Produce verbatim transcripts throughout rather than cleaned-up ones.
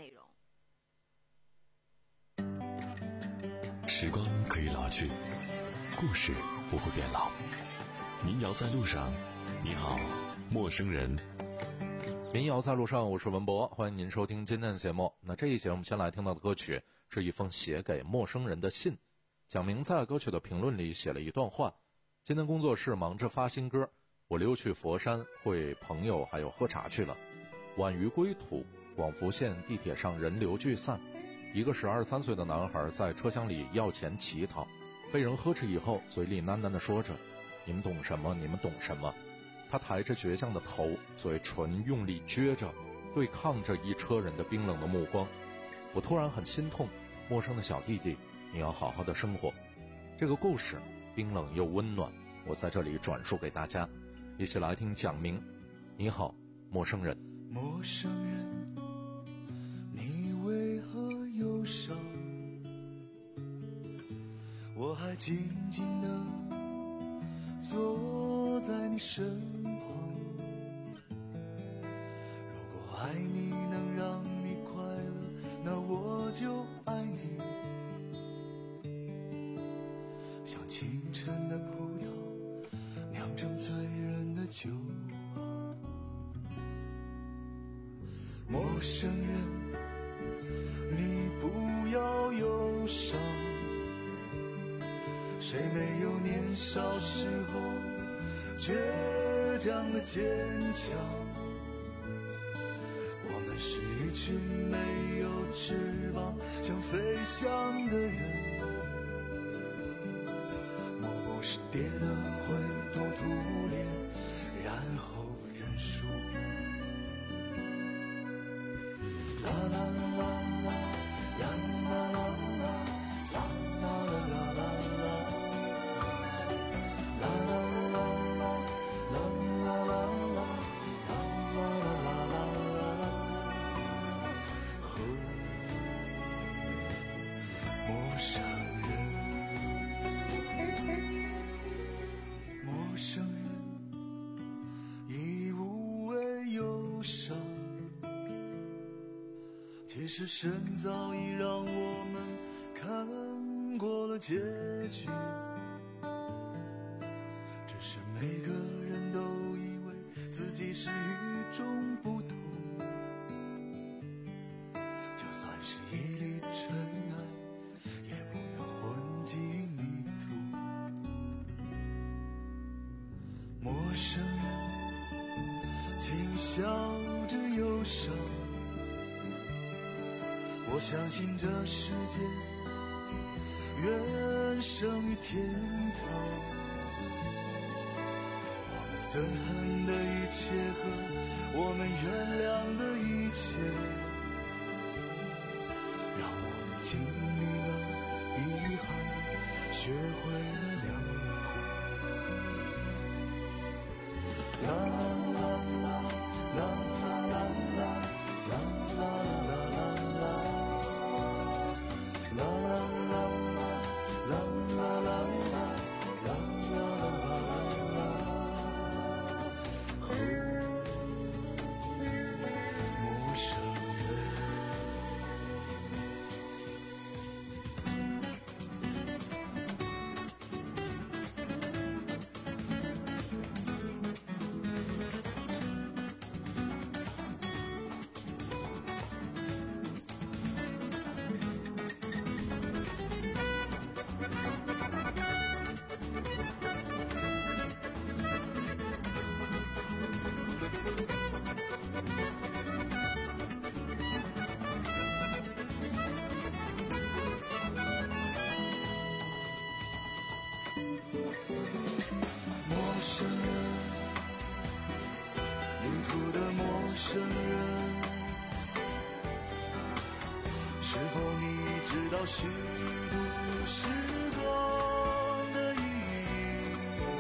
内容。 时光可以老去，故事不会变老。民谣在路上，你好，陌生人。 民谣在路上，我是文博，欢迎您收听今天的节目。那这一节我们先来听到的歌曲是一封写给陌生人的信。蒋明在歌曲的评论里写了一段话：今天工作室忙着发新歌，我溜去佛山会朋友还有喝茶去了。晚于归途，广福县地铁上人流聚散，一个十二三岁的男孩在车厢里要钱乞讨，被人呵斥以后，嘴里喃喃地说着：你们懂什么，你们懂什么。他抬着倔强的头，嘴唇用力撅着，对抗着一车人的冰冷的目光。我突然很心痛，陌生的小弟弟，你要好好的生活。这个故事冰冷又温暖，我在这里转述给大家，一起来听蒋明。你好，陌生人。 陌生人，你为何忧伤？我还静静地坐在你身旁。如果爱你能让你快乐，那我就爱你。像清晨的葡萄酿成醉人的酒啊。陌生人，你不要忧伤，谁没有年少时候倔强的坚强？我们是一群没有翅膀想飞翔的人，莫不是跌了灰头土脸，然后认输。啦啦啦啦啦啦啦啦啦啦啦啦陌生人，陌生人，已无谓忧伤。其实神早已让我们看过了结局，只是每个人都以为自己是与众不同。就算是一粒尘埃，也不要混进泥土。陌生人，请笑着忧伤。我相信这世界远胜于天堂，我们憎恨的一切和我们原谅的一切，让我们经历了遗憾，学会了良苦。啦啦啦啦啦啦啦啦啦啦啦。生人，是否你知道虚度时光的意义？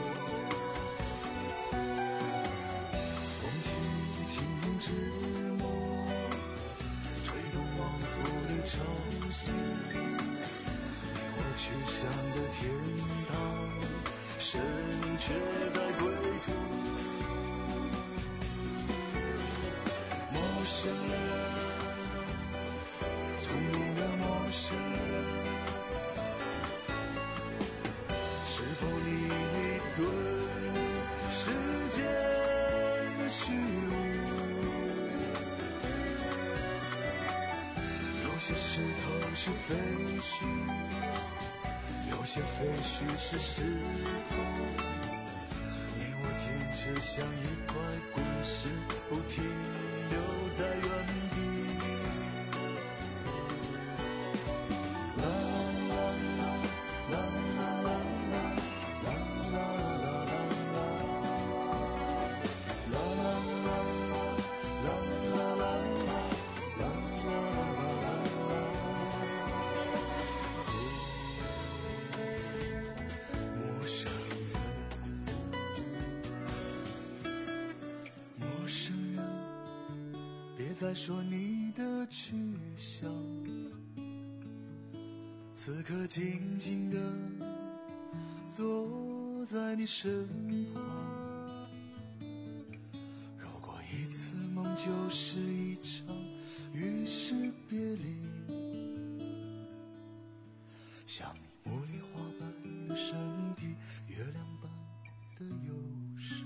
风轻轻之末，吹动往复的潮汐，你我去向的天堂，神却在归途。陌生人， 聪明的陌生人，是否你已对世间的虚无，有些石头是废墟，有些废墟是石头，你我坚持像一块滚石，不停留在原地。再说你的去向，此刻静静地坐在你身旁。如果一次梦就是一场与世别离，像你茉莉花般的身体，月亮般的忧伤。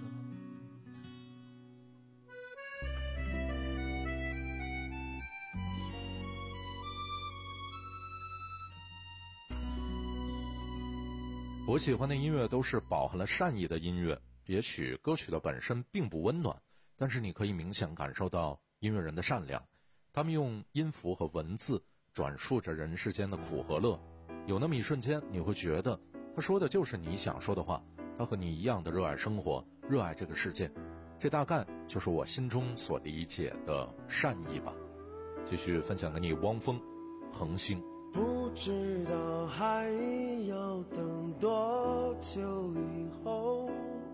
我喜欢的音乐都是饱含了善意的音乐，也许歌曲的本身并不温暖，但是你可以明显感受到音乐人的善良，他们用音符和文字转述着人世间的苦和乐，有那么一瞬间你会觉得他说的就是你想说的话，他和你一样的热爱生活，热爱这个世界，这大概就是我心中所理解的善意吧。继续分享给你汪峰恒星。 不知道还要等多久以后，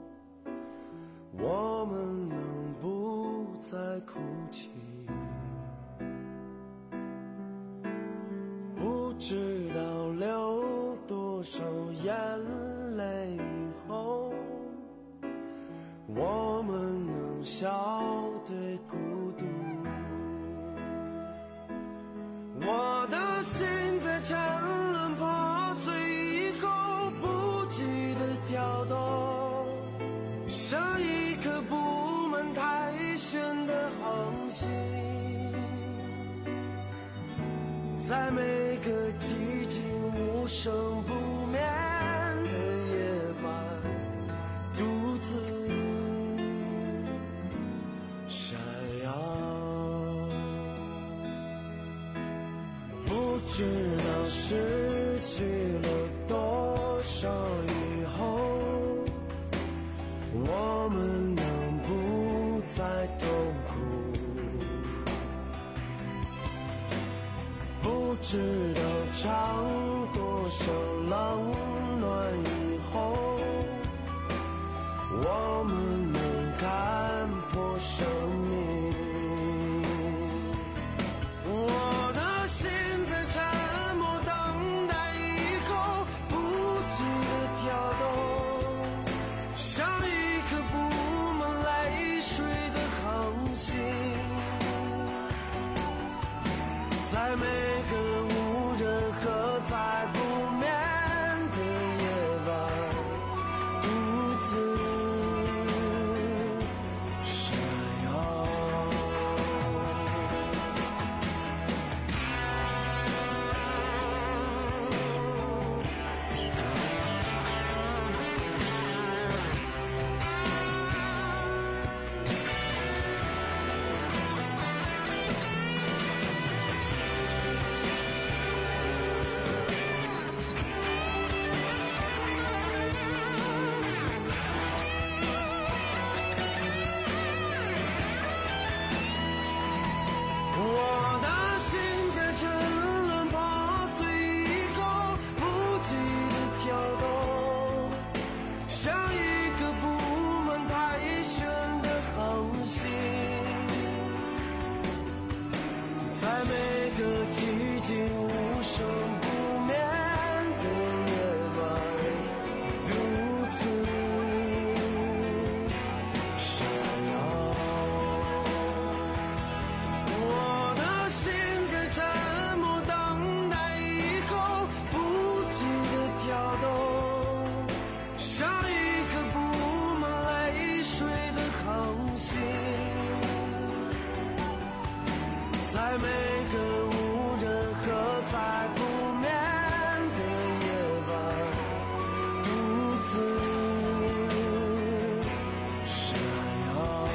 我们能不再哭泣，不知道流多少眼泪以后，我们能笑对孤独。我的心在沉沦破碎以后不记得跳动，像一颗布满苔藓的恒星，在每个寂静无声不眠的夜晚，独自闪耀。不知道失去了多少以后，我们能不再痛苦，不知道尝多少冷暖以后，我们能看破生命。我的心在沉默等待以后不记得跳动，像一颗布满泪水的恒星，在每个无人和在不眠的夜晚，独自闪耀。我的心在沉沦破碎以后不记得跳动，像一颗布满苔藓的恒星，在每个寂静无声不眠的夜晚，独自闪耀。我的心在沉默个无人喝彩不眠的夜晚，独自闪耀。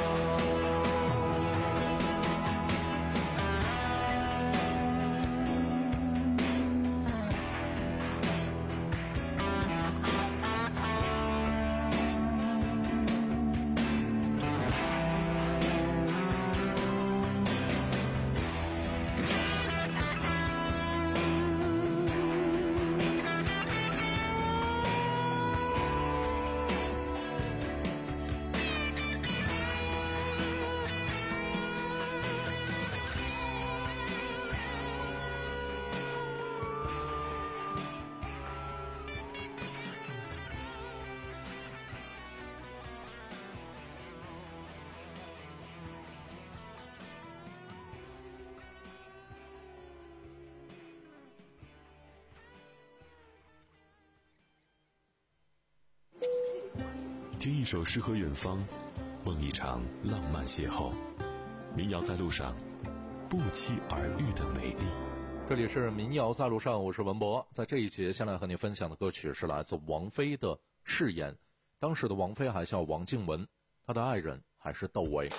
听一首诗和远方，梦一场浪漫邂逅。民谣在路上，不期而遇的美丽。 这里是民谣在路上，我是文博。在这一节，先来和你分享的歌曲是来自王菲的《誓言》。当时的王菲还叫王静雯，她的爱人还是窦唯。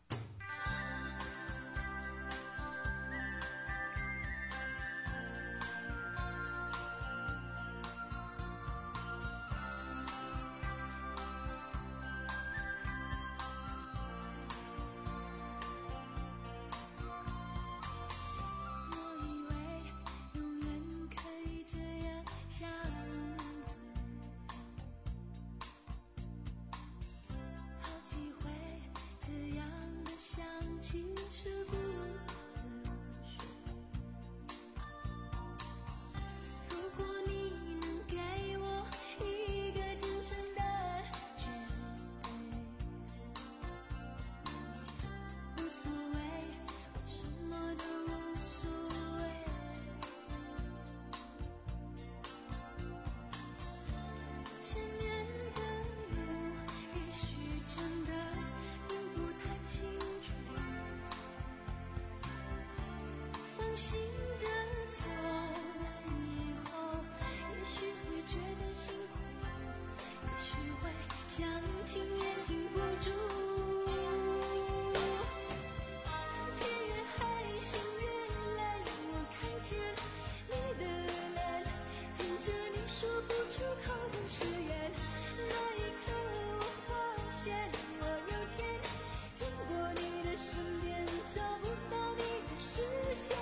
心的走了以后，也许会觉得辛苦，也许会想听也听不住。天越黑，心越蓝，我看见你的脸，听着你说不出口的誓言。那一刻我发现，我有天经过你的身边，找不到你的视线。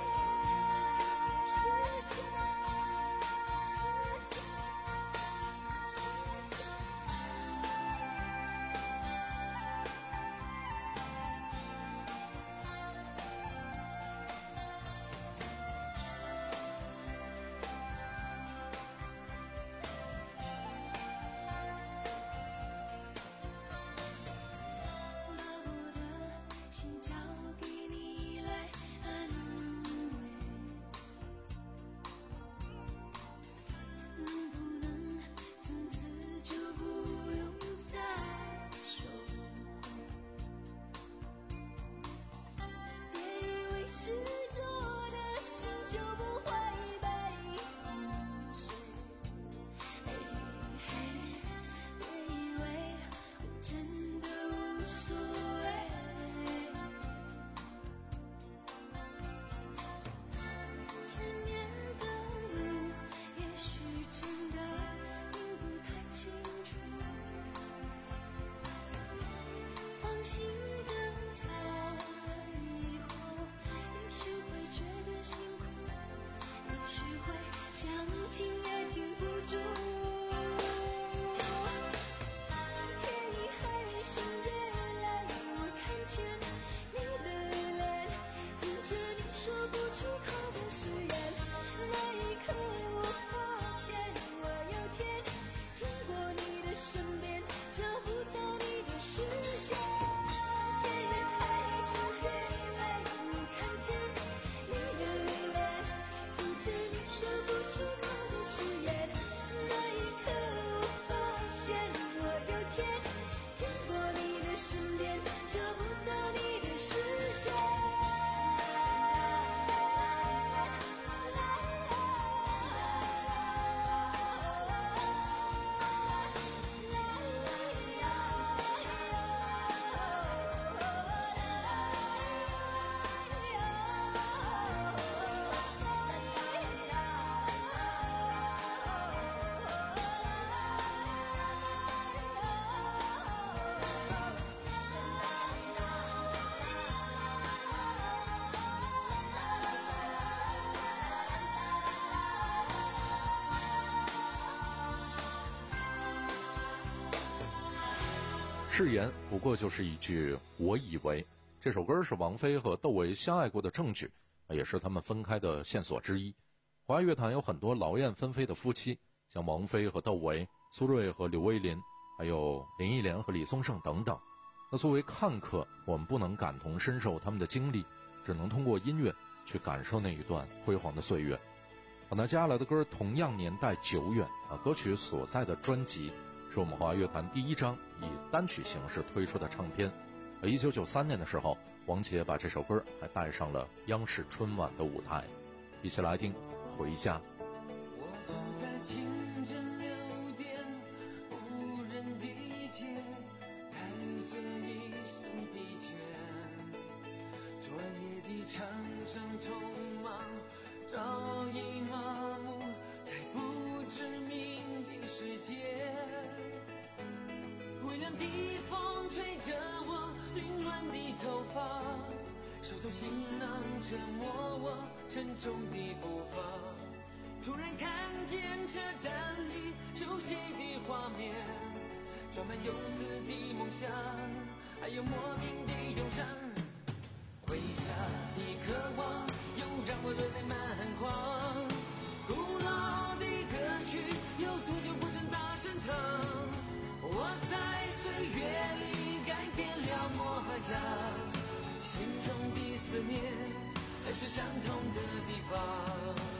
誓言不过就是一句我以为。这首歌是王菲和窦唯相爱过的证据，也是他们分开的线索之一。华语乐坛有很多劳燕分飞的夫妻，像王菲和窦唯、苏芮和刘威霖，还有林忆莲和李宗盛等等。那作为看客，我们不能感同身受他们的经历，只能通过音乐去感受那一段辉煌的岁月。好，那接下来的歌同样年代久远啊，歌曲所在的专辑是我们华语乐坛第一张以单曲形式推出的唱片。一九九三年的时候，王杰把这首歌还带上了央视春晚的舞台。一起来听《回家》。 我走在清晨六点无人的街，带着一身疲倦，昨夜的长城匆忙，早已麻木在不知名的世界。微凉的风吹着我凌乱的头发，手中行囊折磨我沉重的步伐。突然看见车站里熟悉的画面，装满游子的梦想，还有莫名的忧伤。回家的渴望又让我热泪满眶，古老的歌曲有多久不曾大声唱？我在岁月里改变了模样，心中的思念还是相同的地方。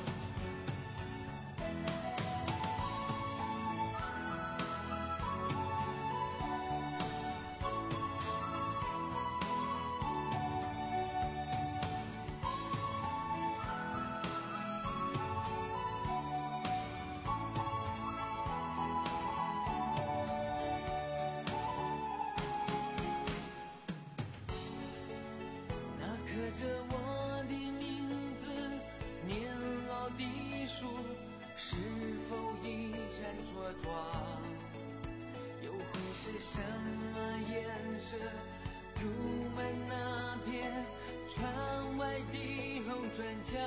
刻着我的名字，年老的树是否依然茁壮？又会是什么颜色涂满那片窗外的红砖墙？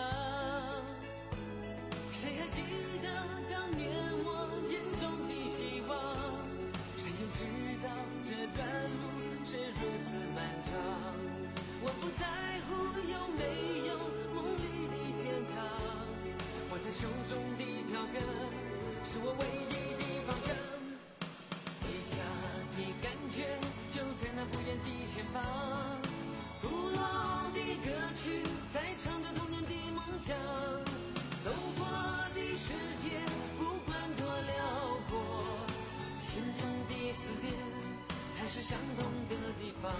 谁还记得当年我眼中的希望？谁又知道这段路是如此漫长？我不在乎有没有梦里的天堂，握在手中的票根是我唯一的方向。回家的感觉就在那不远的前方，古老的歌曲在唱着童年的梦想。走过的世界不管多辽阔，心中的思念还是相同的地方。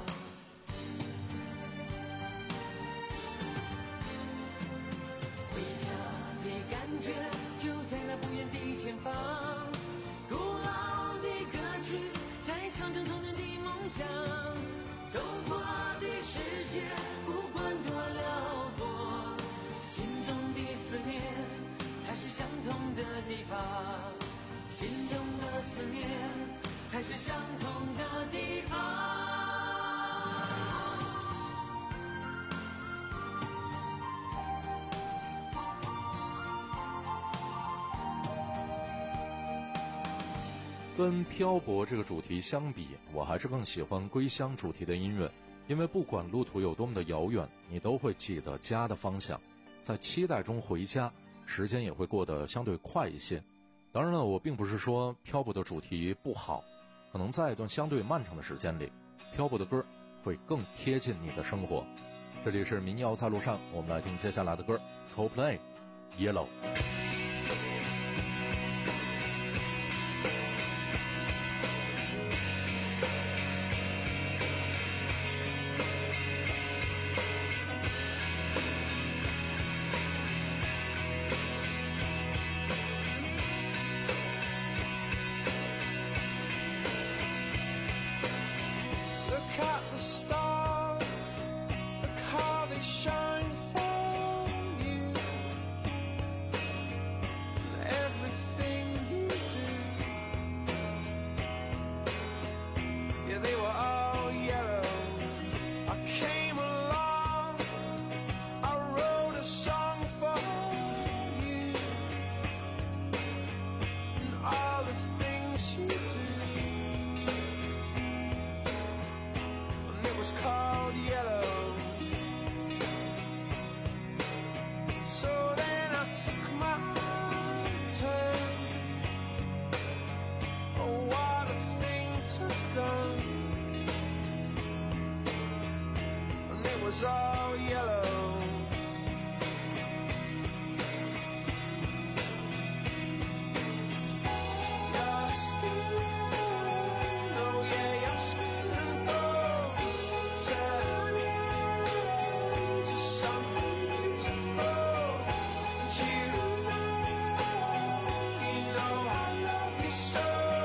就在那不远的前方，古老的歌曲在唱着童年的梦想。走过的世界不管多辽阔，心中的思念还是相同的地方，心中的思念还是相同的地方。 跟漂泊这个主题相比，我还是更喜欢归乡主题的音乐，因为不管路途有多么的遥远，你都会记得家的方向，在期待中回家，时间也会过得相对快一些。当然了，我并不是说漂泊的主题不好，可能在一段相对漫长的时间里，漂泊的歌会更贴近你的生活。这里是民谣在路上，我们来听接下来的歌 Coldplay Yellow。 Look at the stars, look how they shine for you. was all yellow. Your skin, oh yeah, your skin and bones turn into something beautiful. And you You know I love you so.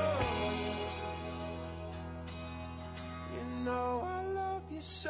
You know I love you so.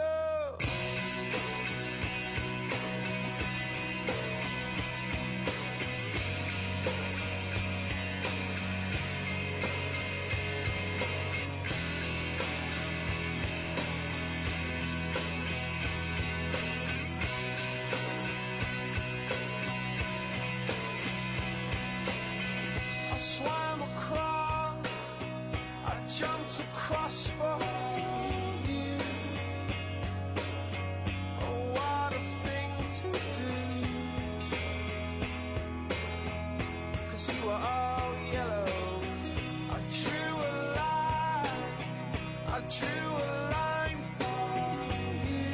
I swam across, I jumped across for you. Oh, what a thing to do. 'Cause you were all yellow. I drew a line, I drew a line for you.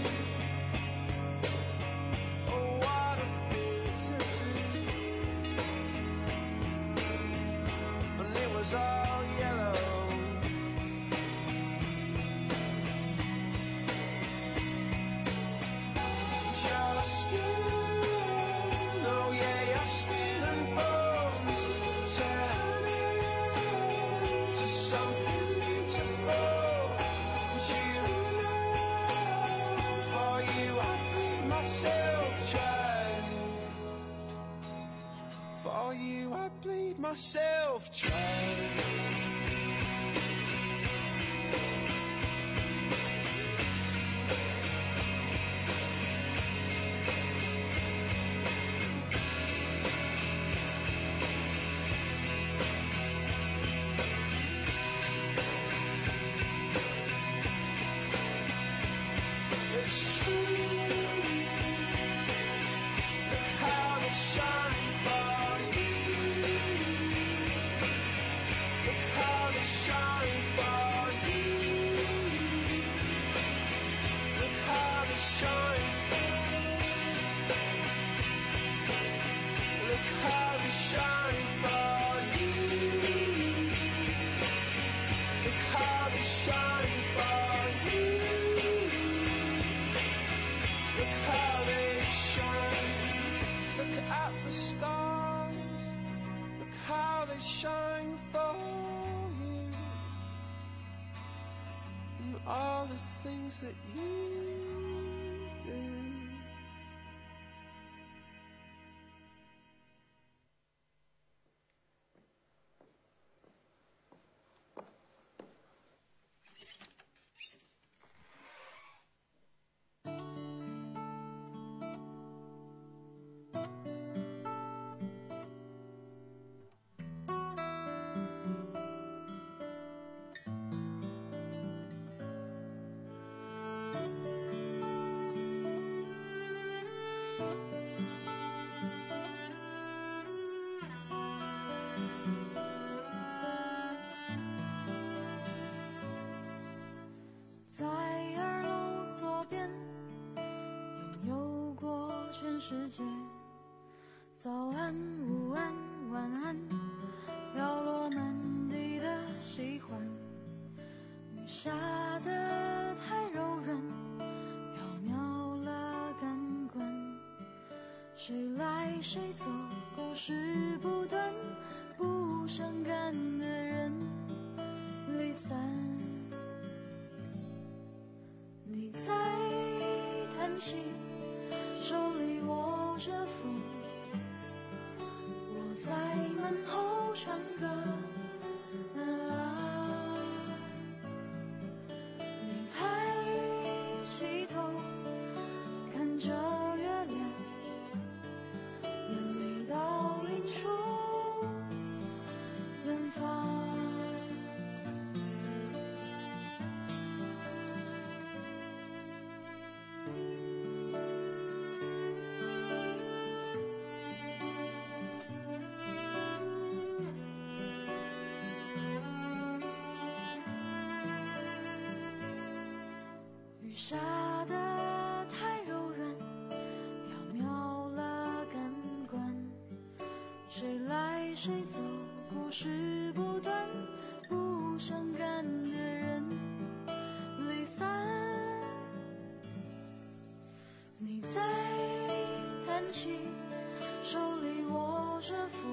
Oh, what a thing to do. And it was all yellow. Your skin, oh yeah, your skin and bones turn into something beautiful. And you, for you I bleed myself dry. For you I bleed myself dry. It's true. Look how they shine for you. Look how they shine for you. Look how they shine. Look how they shine for you. Look how they shine for you. Look how they shine. Look at the stars. Look how they shine for you. And all the things that you do. 在二楼左边拥有过全世界，早安午安晚安，飘落满地的喜欢，雨下得太柔软，缥缈了感官，谁来谁走，故事不断，不伤感的人离散。你在弹琴，手里握着符，我在门后唱歌。啊，你抬起头，看着月亮，眼里倒映出远方。雨下得太谁走，故事不断，不伤感的人离散。你在弹琴，手里握着符，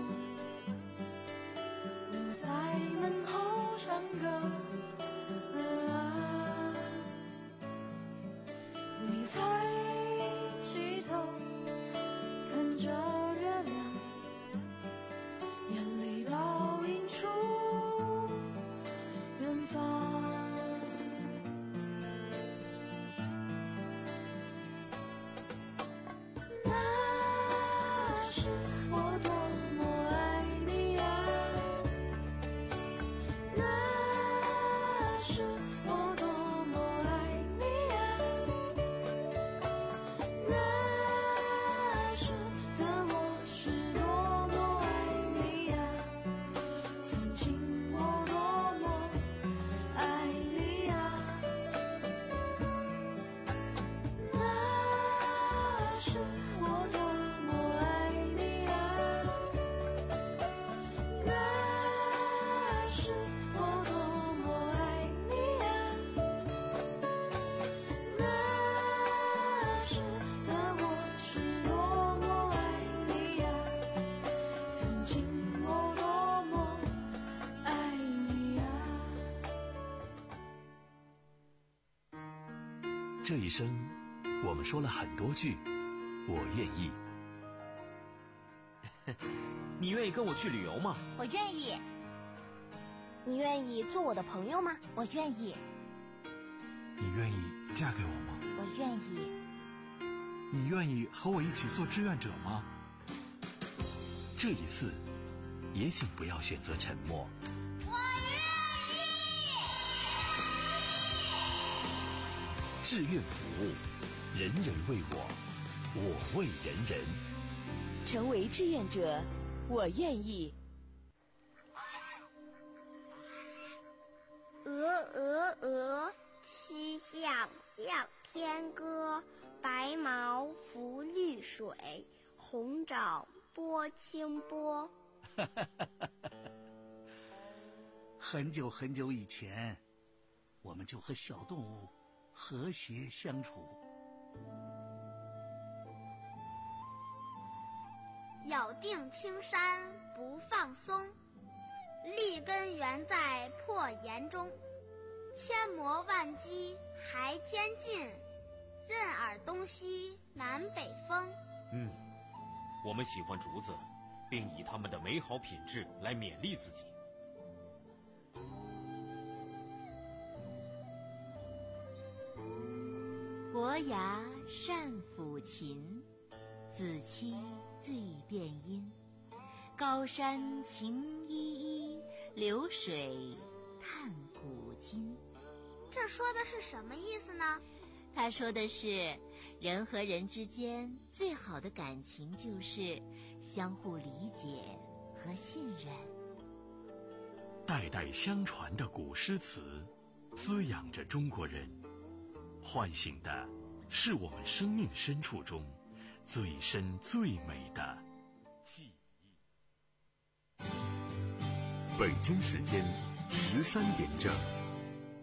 我在门后唱歌。啊，你抬起头看着月亮，眼里倒映出远方。那时我多么爱你呀，那时我多么爱你呀，那时的我是多么爱你呀，曾经我多么爱你呀，那时我多么爱你呀，那时我多么爱你呀，那时的我是多么爱你呀，曾经我多么爱你呀。 这一生，我们说了很多句“我愿意”。 你愿意跟我去旅游吗？ 我愿意。你愿意做我的朋友吗？我愿意。 你愿意嫁给我吗？ 我愿意。 你愿意和我一起做志愿者吗？ 这一次，也请不要选择沉默。志愿服务，人人为我，我为人人。 成为志愿者，我愿意。 鹅鹅鹅，曲项向天歌。白毛浮绿水，红掌拨清波。 很久很久以前，我们就和小动物和谐相处。 咬定青山不放松，立根原在破岩中。千磨万击还坚劲，任尔东西南北风。 嗯，我们喜欢竹子，并以它们的美好品质来勉励自己。 伯牙善抚琴，子期最辨音。高山晴依依，流水叹古今。 这说的是什么意思呢？ 他说的是，人和人之间最好的感情就是相互理解和信任。 代代相传的古诗词，滋养着中国人，唤醒的是我们生命深处中最深最美的记忆。 北京时间十三点整。